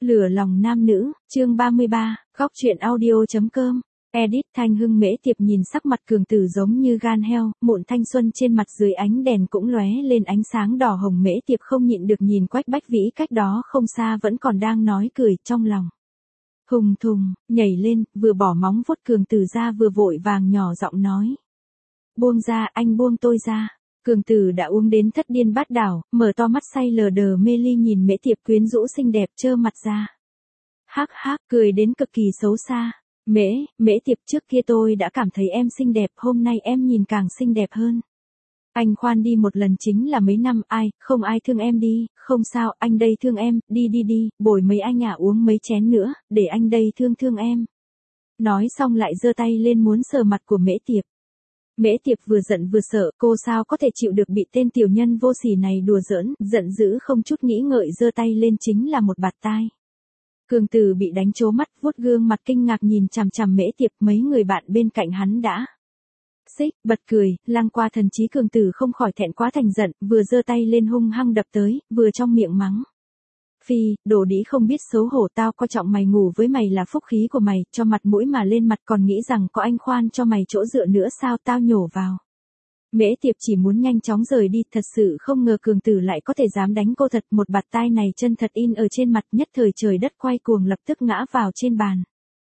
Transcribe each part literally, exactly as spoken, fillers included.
Lửa lòng nam nữ, chương ba mươi ba, góc truyện audio.com. Edit Thanh Hưng Mễ Tiệp nhìn sắc mặt Cường Tử giống như gan heo, mụn thanh xuân trên mặt dưới ánh đèn cũng lóe lên ánh sáng đỏ hồng. Mễ Tiệp không nhịn được nhìn Quách Bách Vĩ cách đó không xa vẫn còn đang nói cười trong lòng. Hùng thùng, nhảy lên, vừa bỏ móng vuốt Cường Tử ra vừa vội vàng nhỏ giọng nói. Buông ra, anh buông tôi ra. Cường Tử đã uống đến thất điên bát đảo, mở to mắt say lờ đờ mê ly nhìn Mễ Tiệp quyến rũ xinh đẹp trơ mặt ra. Hắc hắc, cười đến cực kỳ xấu xa. Mễ, Mễ Tiệp, trước kia tôi đã cảm thấy em xinh đẹp, hôm nay em nhìn càng xinh đẹp hơn. Anh khoan đi một lần chính là mấy năm, ai, không ai thương em đi, không sao, anh đây thương em, đi đi đi, bồi mấy anh à uống mấy chén nữa, để anh đây thương thương em. Nói xong lại giơ tay lên muốn sờ mặt của Mễ Tiệp. Mễ Tiệp vừa giận vừa sợ, cô sao có thể chịu được bị tên tiểu nhân vô sỉ này đùa giỡn, giận dữ không chút nghĩ ngợi giơ tay lên chính là một bạt tai. Cường Tử bị đánh trố mắt, vuốt gương mặt kinh ngạc nhìn chằm chằm Mễ Tiệp, mấy người bạn bên cạnh hắn đã xích, bật cười, lăng qua thần trí. Cường Tử không khỏi thẹn quá thành giận, vừa giơ tay lên hung hăng đập tới, vừa trong miệng mắng. Phi, đồ đĩ không biết xấu hổ, tao coi trọng mày, ngủ với mày là phúc khí của mày, cho mặt mũi mà lên mặt còn nghĩ rằng có anh khoan cho mày chỗ dựa nữa sao, tao nhổ vào. Mễ Tiệp chỉ muốn nhanh chóng rời đi, thật sự không ngờ Cường Tử lại có thể dám đánh cô thật, một bạt tai này chân thật in ở trên mặt, nhất thời trời đất quay cuồng lập tức ngã vào trên bàn.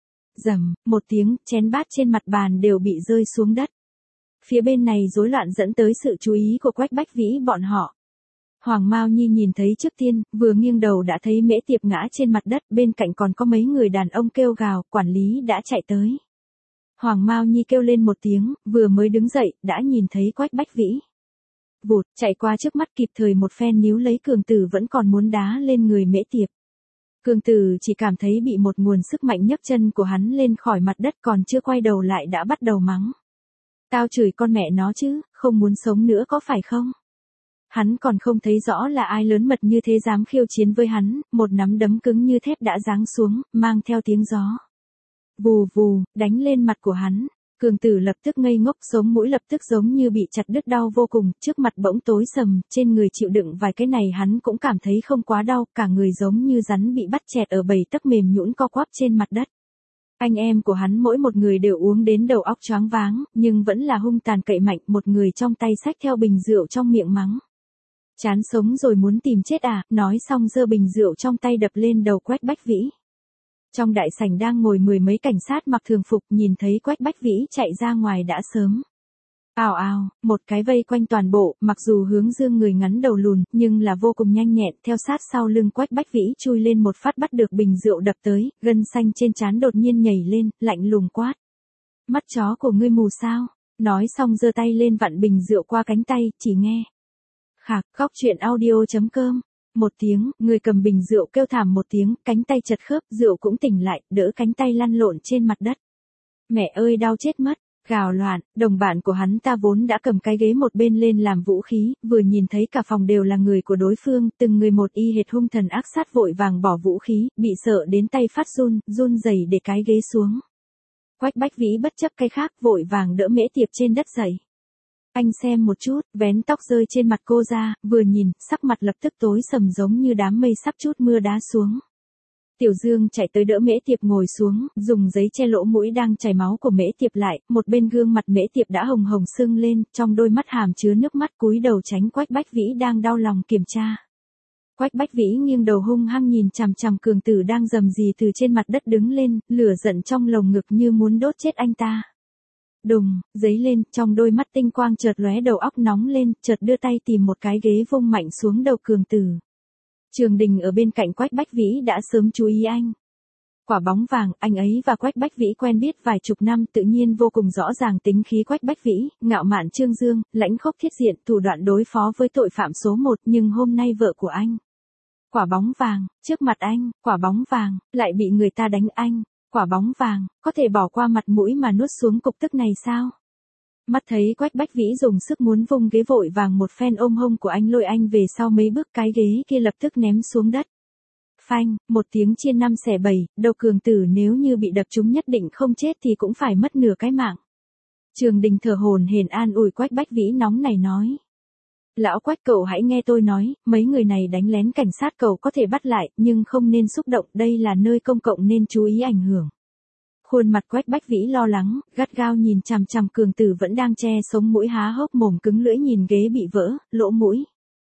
Rầm, một tiếng, chén bát trên mặt bàn đều bị rơi xuống đất. Phía bên này rối loạn dẫn tới sự chú ý của Quách Bách Vĩ bọn họ. Hoàng Mao Nhi nhìn thấy trước tiên, vừa nghiêng đầu đã thấy Mễ Tiệp ngã trên mặt đất, bên cạnh còn có mấy người đàn ông kêu gào, quản lý đã chạy tới. Hoàng Mao Nhi kêu lên một tiếng, vừa mới đứng dậy, đã nhìn thấy Quách Bách Vĩ. Vụt, chạy qua trước mắt kịp thời một phen níu lấy Cường Tử vẫn còn muốn đá lên người Mễ Tiệp. Cường Tử chỉ cảm thấy bị một nguồn sức mạnh nhấc chân của hắn lên khỏi mặt đất, còn chưa quay đầu lại đã bắt đầu mắng. Tao chửi con mẹ nó chứ, không muốn sống nữa có phải không? Hắn còn không thấy rõ là ai lớn mật như thế dám khiêu chiến với hắn, một nắm đấm cứng như thép đã giáng xuống, mang theo tiếng gió. Vù vù, đánh lên mặt của hắn. Cường Tử lập tức ngây ngốc, sống mũi lập tức giống như bị chặt đứt đau vô cùng, trước mặt bỗng tối sầm, trên người chịu đựng vài cái này hắn cũng cảm thấy không quá đau, cả người giống như rắn bị bắt chẹt ở bầy tấc mềm nhũn co quắp trên mặt đất. Anh em của hắn mỗi một người đều uống đến đầu óc choáng váng, nhưng vẫn là hung tàn cậy mạnh, một người trong tay xách theo bình rượu trong miệng mắng. Chán sống rồi muốn tìm chết à, nói xong giơ bình rượu trong tay đập lên đầu Quách Bách Vĩ. Trong đại sảnh đang ngồi mười mấy cảnh sát mặc thường phục, nhìn thấy Quách Bách Vĩ chạy ra ngoài đã sớm. Ào ào, một cái vây quanh toàn bộ, mặc dù Hướng Dương người ngắn đầu lùn, nhưng là vô cùng nhanh nhẹn, theo sát sau lưng Quách Bách Vĩ chui lên một phát bắt được bình rượu đập tới, gân xanh trên trán đột nhiên nhảy lên, lạnh lùng quát. Mắt chó của ngươi mù sao? Nói xong giơ tay lên vặn bình rượu qua cánh tay, chỉ nghe. Khạc, góc truyện audio.com. Một tiếng, người cầm bình rượu kêu thảm một tiếng, cánh tay chật khớp, rượu cũng tỉnh lại, đỡ cánh tay lăn lộn trên mặt đất. Mẹ ơi đau chết mất, gào loạn, đồng bạn của hắn ta vốn đã cầm cái ghế một bên lên làm vũ khí, vừa nhìn thấy cả phòng đều là người của đối phương, từng người một y hệt hung thần ác sát vội vàng bỏ vũ khí, bị sợ đến tay phát run, run rẩy để cái ghế xuống. Quách Bách Vĩ bất chấp cái khác, vội vàng đỡ Mễ Tiệp trên đất dậy. Anh xem một chút, vén tóc rơi trên mặt cô ra, vừa nhìn, sắc mặt lập tức tối sầm giống như đám mây sắp trút mưa đá xuống. Tiểu Dương chạy tới đỡ Mễ Tiệp ngồi xuống, dùng giấy che lỗ mũi đang chảy máu của Mễ Tiệp lại, một bên gương mặt Mễ Tiệp đã hồng hồng sưng lên, trong đôi mắt hàm chứa nước mắt, cúi đầu tránh Quách Bách Vĩ đang đau lòng kiểm tra. Quách Bách Vĩ nghiêng đầu hung hăng nhìn chằm chằm Cường Tử đang rầm rì từ trên mặt đất đứng lên, lửa giận trong lồng ngực như muốn đốt chết anh ta. Đùng, giấy lên, trong đôi mắt tinh quang chợt lóe, đầu óc nóng lên, chợt đưa tay tìm một cái ghế vung mạnh xuống đầu Cường Tử. Trường Đình ở bên cạnh Quách Bách Vĩ đã sớm chú ý anh. Quả bóng vàng, anh ấy và Quách Bách Vĩ quen biết vài chục năm, tự nhiên vô cùng rõ ràng tính khí Quách Bách Vĩ, ngạo mạn trương dương, lãnh khốc thiết diện, thủ đoạn đối phó với tội phạm số một, nhưng hôm nay vợ của anh. Quả bóng vàng, trước mặt anh, quả bóng vàng, lại bị người ta đánh anh. Quả bóng vàng, có thể bỏ qua mặt mũi mà nuốt xuống cục tức này sao? Mắt thấy Quách Bách Vĩ dùng sức muốn vung ghế, vội vàng một phen ôm hông của anh lôi anh về sau mấy bước, cái ghế kia lập tức ném xuống đất. Phanh, một tiếng chia năm xẻ bảy, đầu Cường Tử nếu như bị đập trúng nhất định không chết thì cũng phải mất nửa cái mạng. Trường Đình thở hổn hển an ủi Quách Bách Vĩ nóng này nói. Lão Quách cậu hãy nghe tôi nói, mấy người này đánh lén cảnh sát cậu có thể bắt lại, nhưng không nên xúc động, đây là nơi công cộng nên chú ý ảnh hưởng. Khuôn mặt Quách Bách Vĩ lo lắng, gắt gao nhìn chằm chằm Cường Tử vẫn đang che sống mũi há hốc mồm cứng lưỡi nhìn ghế bị vỡ, lỗ mũi.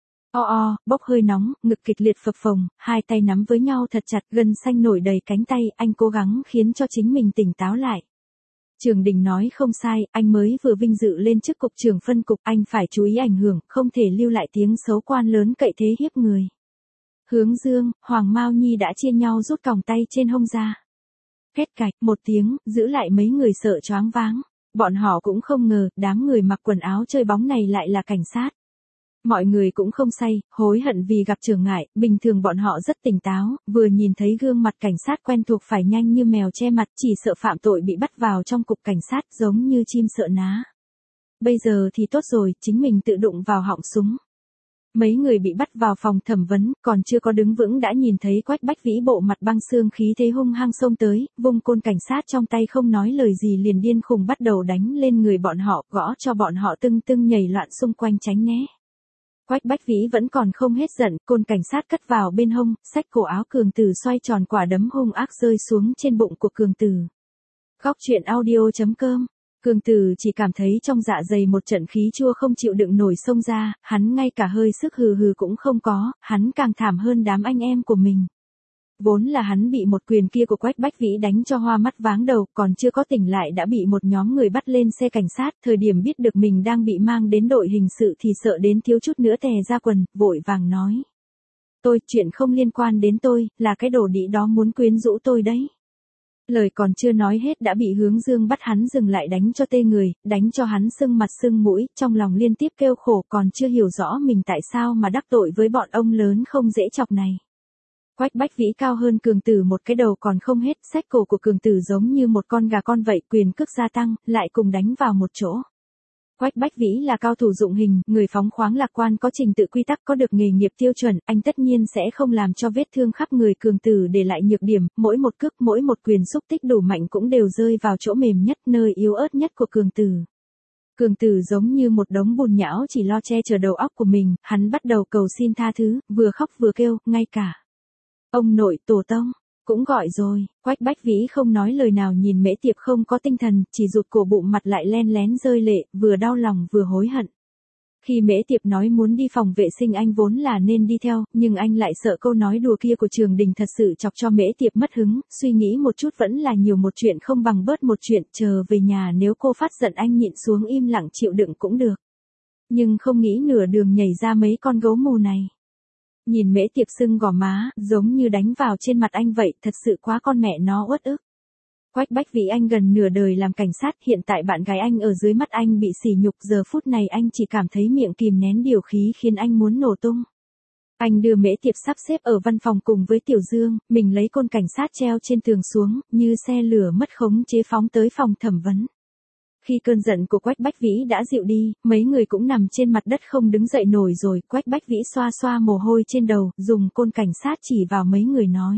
O o, bốc hơi nóng, ngực kịch liệt phập phồng, hai tay nắm với nhau thật chặt, gân xanh nổi đầy cánh tay, anh cố gắng khiến cho chính mình tỉnh táo lại. Trường Đình nói không sai, anh mới vừa vinh dự lên chức cục trưởng phân cục, anh phải chú ý ảnh hưởng, không thể lưu lại tiếng xấu quan lớn cậy thế hiếp người. Hướng Dương, Hoàng Mao Nhi đã chia nhau rút còng tay trên hông ra. Két cạch, một tiếng, giữ lại mấy người sợ choáng váng. Bọn họ cũng không ngờ, đám người mặc quần áo chơi bóng này lại là cảnh sát. Mọi người cũng không say, hối hận vì gặp trở ngại, bình thường bọn họ rất tỉnh táo, vừa nhìn thấy gương mặt cảnh sát quen thuộc phải nhanh như mèo che mặt, chỉ sợ phạm tội bị bắt vào trong cục cảnh sát giống như chim sợ ná. Bây giờ thì tốt rồi, chính mình tự đụng vào họng súng. Mấy người bị bắt vào phòng thẩm vấn, còn chưa có đứng vững đã nhìn thấy Quách Bách Vĩ bộ mặt băng xương khí thế hung hăng xông tới, vung côn cảnh sát trong tay không nói lời gì liền điên khùng bắt đầu đánh lên người bọn họ, gõ cho bọn họ tưng tưng nhảy loạn xung quanh tránh né. Quách Bách Vĩ vẫn còn không hết giận, côn cảnh sát cất vào bên hông, xách cổ áo Cường Tử xoay tròn quả đấm hung ác rơi xuống trên bụng của Cường Tử. Góc truyện audio chấm com. Cường Tử chỉ cảm thấy trong dạ dày một trận khí chua không chịu đựng nổi xông ra, hắn ngay cả hơi sức hừ hừ cũng không có, hắn càng thảm hơn đám anh em của mình. Vốn là hắn bị một quyền kia của Quách Bách Vĩ đánh cho hoa mắt váng đầu, còn chưa có tỉnh lại đã bị một nhóm người bắt lên xe cảnh sát, thời điểm biết được mình đang bị mang đến đội hình sự thì sợ đến thiếu chút nữa tè ra quần, vội vàng nói. Tôi, chuyện không liên quan đến tôi, là cái đồ đĩ đó muốn quyến rũ tôi đấy. Lời còn chưa nói hết đã bị Hướng Dương bắt hắn dừng lại đánh cho tê người, đánh cho hắn sưng mặt sưng mũi, trong lòng liên tiếp kêu khổ còn chưa hiểu rõ mình tại sao mà đắc tội với bọn ông lớn không dễ chọc này. Quách Bách Vĩ cao hơn Cường Tử một cái đầu còn không hết, xách cổ của Cường Tử giống như một con gà con vậy, quyền cước gia tăng, lại cùng đánh vào một chỗ. Quách Bách Vĩ là cao thủ dụng hình, người phóng khoáng lạc quan có trình tự quy tắc có được nghề nghiệp tiêu chuẩn, anh tất nhiên sẽ không làm cho vết thương khắp người Cường Tử để lại nhược điểm, mỗi một cước mỗi một quyền xúc tích đủ mạnh cũng đều rơi vào chỗ mềm nhất, nơi yếu ớt nhất của Cường Tử. Cường Tử giống như một đống bùn nhão chỉ lo che chở đầu óc của mình, hắn bắt đầu cầu xin tha thứ, vừa khóc vừa kêu, ngay cả ông nội tổ tông cũng gọi rồi. Quách Bách Vĩ không nói lời nào nhìn Mễ Tiệp không có tinh thần, chỉ rụt cổ bụng mặt lại len lén rơi lệ, vừa đau lòng vừa hối hận. Khi Mễ Tiệp nói muốn đi phòng vệ sinh anh vốn là nên đi theo, nhưng anh lại sợ câu nói đùa kia của Trường Đình thật sự chọc cho Mễ Tiệp mất hứng, suy nghĩ một chút vẫn là nhiều một chuyện không bằng bớt một chuyện, chờ về nhà nếu cô phát giận anh nhịn xuống im lặng chịu đựng cũng được. Nhưng không nghĩ nửa đường nhảy ra mấy con gấu mù này. Nhìn Mễ Tiệp sưng gò má, giống như đánh vào trên mặt anh vậy, thật sự quá con mẹ nó uất ức. Quách Bách Vĩ anh gần nửa đời làm cảnh sát, hiện tại bạn gái anh ở dưới mắt anh bị sỉ nhục, giờ phút này anh chỉ cảm thấy miệng kìm nén điều khí khiến anh muốn nổ tung. Anh đưa Mễ Tiệp sắp xếp ở văn phòng cùng với Tiểu Dương, mình lấy côn cảnh sát treo trên tường xuống, như xe lửa mất khống chế phóng tới phòng thẩm vấn. Khi cơn giận của Quách Bách Vĩ đã dịu đi, mấy người cũng nằm trên mặt đất không đứng dậy nổi rồi, Quách Bách Vĩ xoa xoa mồ hôi trên đầu, dùng côn cảnh sát chỉ vào mấy người nói.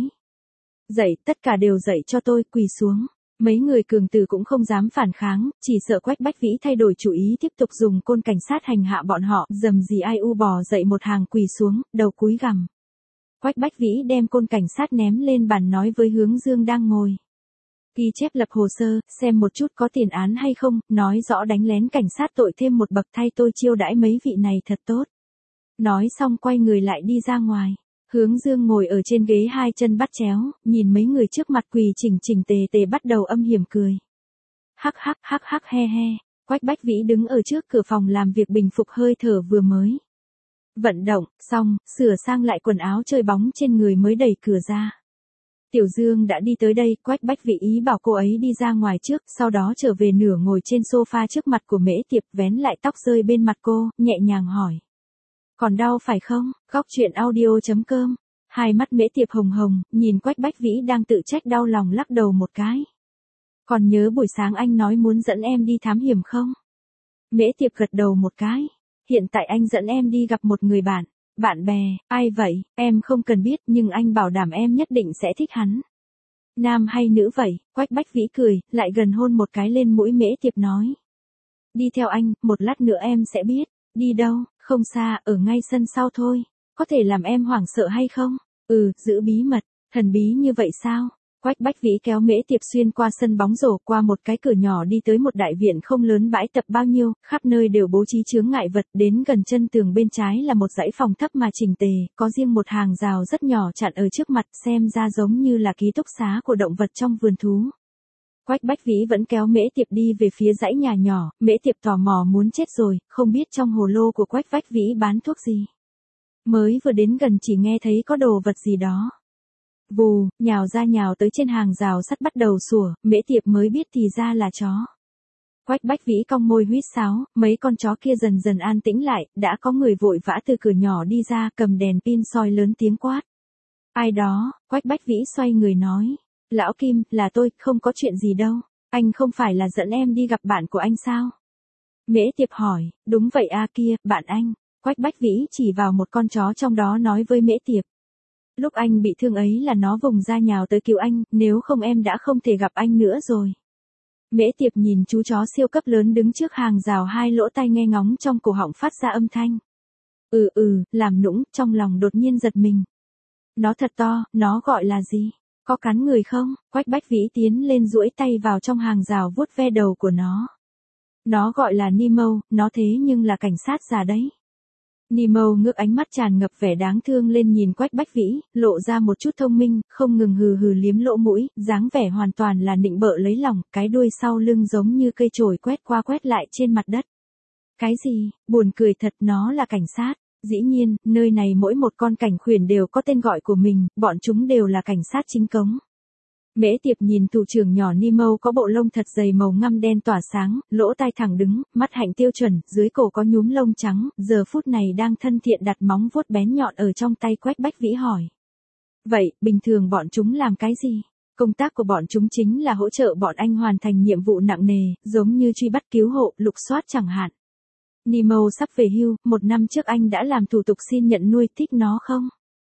Dậy, tất cả đều dậy cho tôi, quỳ xuống. Mấy người Cường Tử cũng không dám phản kháng, chỉ sợ Quách Bách Vĩ thay đổi chủ ý tiếp tục dùng côn cảnh sát hành hạ bọn họ, dầm gì ai u bò dậy một hàng quỳ xuống, đầu cúi gằm. Quách Bách Vĩ đem côn cảnh sát ném lên bàn nói với Hướng Dương đang ngồi. Ghi chép lập hồ sơ, xem một chút có tiền án hay không, nói rõ đánh lén cảnh sát tội thêm một bậc thay tôi chiêu đãi mấy vị này thật tốt. Nói xong quay người lại đi ra ngoài. Hướng Dương ngồi ở trên ghế hai chân bắt chéo, nhìn mấy người trước mặt quỳ chỉnh chỉnh tề tề bắt đầu âm hiểm cười. Hắc hắc hắc hắc he he, Quách Bách Vĩ đứng ở trước cửa phòng làm việc bình phục hơi thở vừa mới. Vận động, xong, sửa sang lại quần áo chơi bóng trên người mới đẩy cửa ra. Tiểu Dương đã đi tới đây, Quách Bách Vĩ ý bảo cô ấy đi ra ngoài trước, sau đó trở về nửa ngồi trên sofa trước mặt của Mễ Tiệp, vén lại tóc rơi bên mặt cô, nhẹ nhàng hỏi. Còn đau phải không? Góc truyện audio chấm com. Hai mắt Mễ Tiệp hồng hồng, nhìn Quách Bách Vĩ đang tự trách đau lòng lắc đầu một cái. Còn nhớ buổi sáng anh nói muốn dẫn em đi thám hiểm không? Mễ Tiệp gật đầu một cái. Hiện tại anh dẫn em đi gặp một người bạn. Bạn bè, ai vậy, em không cần biết nhưng anh bảo đảm em nhất định sẽ thích hắn. Nam hay nữ vậy? Quách Bách Vĩ cười, lại gần hôn một cái lên mũi Mễ Tiệp nói. Đi theo anh, một lát nữa em sẽ biết. Đi đâu? Không xa, ở ngay sân sau thôi. Có thể làm em hoảng sợ hay không? Ừ, giữ bí mật. Thần bí như vậy sao? Quách Bách Vĩ kéo Mễ Tiệp xuyên qua sân bóng rổ, qua một cái cửa nhỏ đi tới một đại viện không lớn bãi tập bao nhiêu, khắp nơi đều bố trí chướng ngại vật, đến gần chân tường bên trái là một dãy phòng thấp mà chỉnh tề, có riêng một hàng rào rất nhỏ chặn ở trước mặt, xem ra giống như là ký túc xá của động vật trong vườn thú. Quách Bách Vĩ vẫn kéo Mễ Tiệp đi về phía dãy nhà nhỏ, Mễ Tiệp tò mò muốn chết rồi, không biết trong hồ lô của Quách Bách Vĩ bán thuốc gì. Mới vừa đến gần chỉ nghe thấy có đồ vật gì đó. Vù, nhào ra nhào tới trên hàng rào sắt bắt đầu sủa, Mễ Tiệp mới biết thì ra là chó. Quách Bách Vĩ cong môi huýt sáo, mấy con chó kia dần dần an tĩnh lại, đã có người vội vã từ cửa nhỏ đi ra, cầm đèn pin soi lớn tiếng quát. Ai đó? Quách Bách Vĩ xoay người nói. Lão Kim, là tôi, không có chuyện gì đâu. Anh không phải là dẫn em đi gặp bạn của anh sao? Mễ Tiệp hỏi, đúng vậy a kia, bạn anh. Quách Bách Vĩ chỉ vào một con chó trong đó nói với Mễ Tiệp. Lúc anh bị thương ấy là nó vùng ra nhào tới cứu anh, nếu không em đã không thể gặp anh nữa rồi. Mễ Tiệp nhìn chú chó siêu cấp lớn đứng trước hàng rào, hai lỗ tai nghe ngóng trong cổ họng phát ra âm thanh. Ừ ừ, làm nũng, trong lòng đột nhiên giật mình. Nó thật to, nó gọi là gì? Có cắn người không? Quách Bách Vĩ tiến lên duỗi tay vào trong hàng rào vuốt ve đầu của nó. Nó gọi là Nemo, nó thế nhưng là cảnh sát già đấy. Nemo ngước ánh mắt tràn ngập vẻ đáng thương lên nhìn Quách Bách Vĩ, lộ ra một chút thông minh, không ngừng hừ hừ liếm lỗ mũi, dáng vẻ hoàn toàn là nịnh bợ lấy lòng, cái đuôi sau lưng giống như cây chổi quét qua quét lại trên mặt đất. Cái gì, buồn cười thật, nó là cảnh sát. Dĩ nhiên, nơi này mỗi một con cảnh khuyển đều có tên gọi của mình, bọn chúng đều là cảnh sát chính cống. Mễ Tiệp nhìn thủ trưởng nhỏ Nemo có bộ lông thật dày màu ngăm đen tỏa sáng, lỗ tai thẳng đứng, mắt hạnh tiêu chuẩn, dưới cổ có nhúm lông trắng, giờ phút này đang thân thiện đặt móng vuốt bén nhọn ở trong tay Quách Bách Vĩ hỏi. Vậy, bình thường bọn chúng làm cái gì? Công tác của bọn chúng chính là hỗ trợ bọn anh hoàn thành nhiệm vụ nặng nề, giống như truy bắt cứu hộ, lục soát chẳng hạn. Nemo sắp về hưu, một năm trước anh đã làm thủ tục xin nhận nuôi, thích nó không?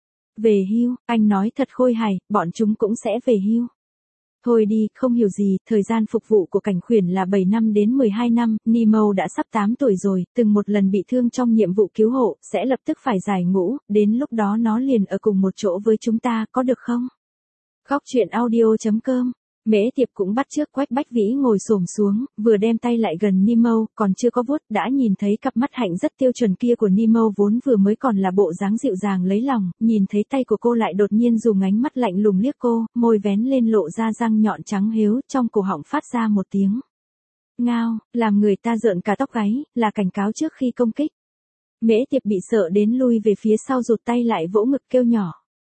Về hưu, anh nói thật khôi hài, bọn chúng cũng sẽ về hưu. Thôi đi, không hiểu gì, thời gian phục vụ của cảnh khuyển là bảy năm đến mười hai năm, Nemo đã sắp tám tuổi rồi, từng một lần bị thương trong nhiệm vụ cứu hộ, sẽ lập tức phải giải ngũ, đến lúc đó nó liền ở cùng một chỗ với chúng ta, có được không? Góc truyện audio chấm com. Mễ Tiệp cũng bắt chước Quách Bách Vĩ ngồi xổm xuống, vừa đem tay lại gần Nemo, còn chưa có vuốt, đã nhìn thấy cặp mắt hạnh rất tiêu chuẩn kia của Nemo vốn vừa mới còn là bộ dáng dịu dàng lấy lòng, nhìn thấy tay của cô lại đột nhiên dùng ánh mắt lạnh lùng liếc cô, môi vén lên lộ ra răng nhọn trắng hếu, trong cổ họng phát ra một tiếng ngao, làm người ta rợn cả tóc gáy, là cảnh cáo trước khi công kích. Mễ Tiệp bị sợ đến lui về phía sau rụt tay lại vỗ ngực kêu nhỏ.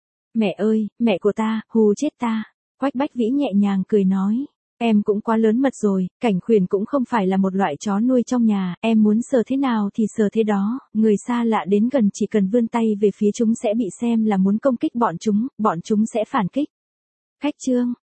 Mẹ ơi, mẹ của ta, hù chết ta. Quách Bách Vĩ nhẹ nhàng cười nói, em cũng quá lớn mật rồi, cảnh khuyển cũng không phải là một loại chó nuôi trong nhà, em muốn sờ thế nào thì sờ thế đó, người xa lạ đến gần chỉ cần vươn tay về phía chúng sẽ bị xem là muốn công kích bọn chúng, bọn chúng sẽ phản kích. Khách trương,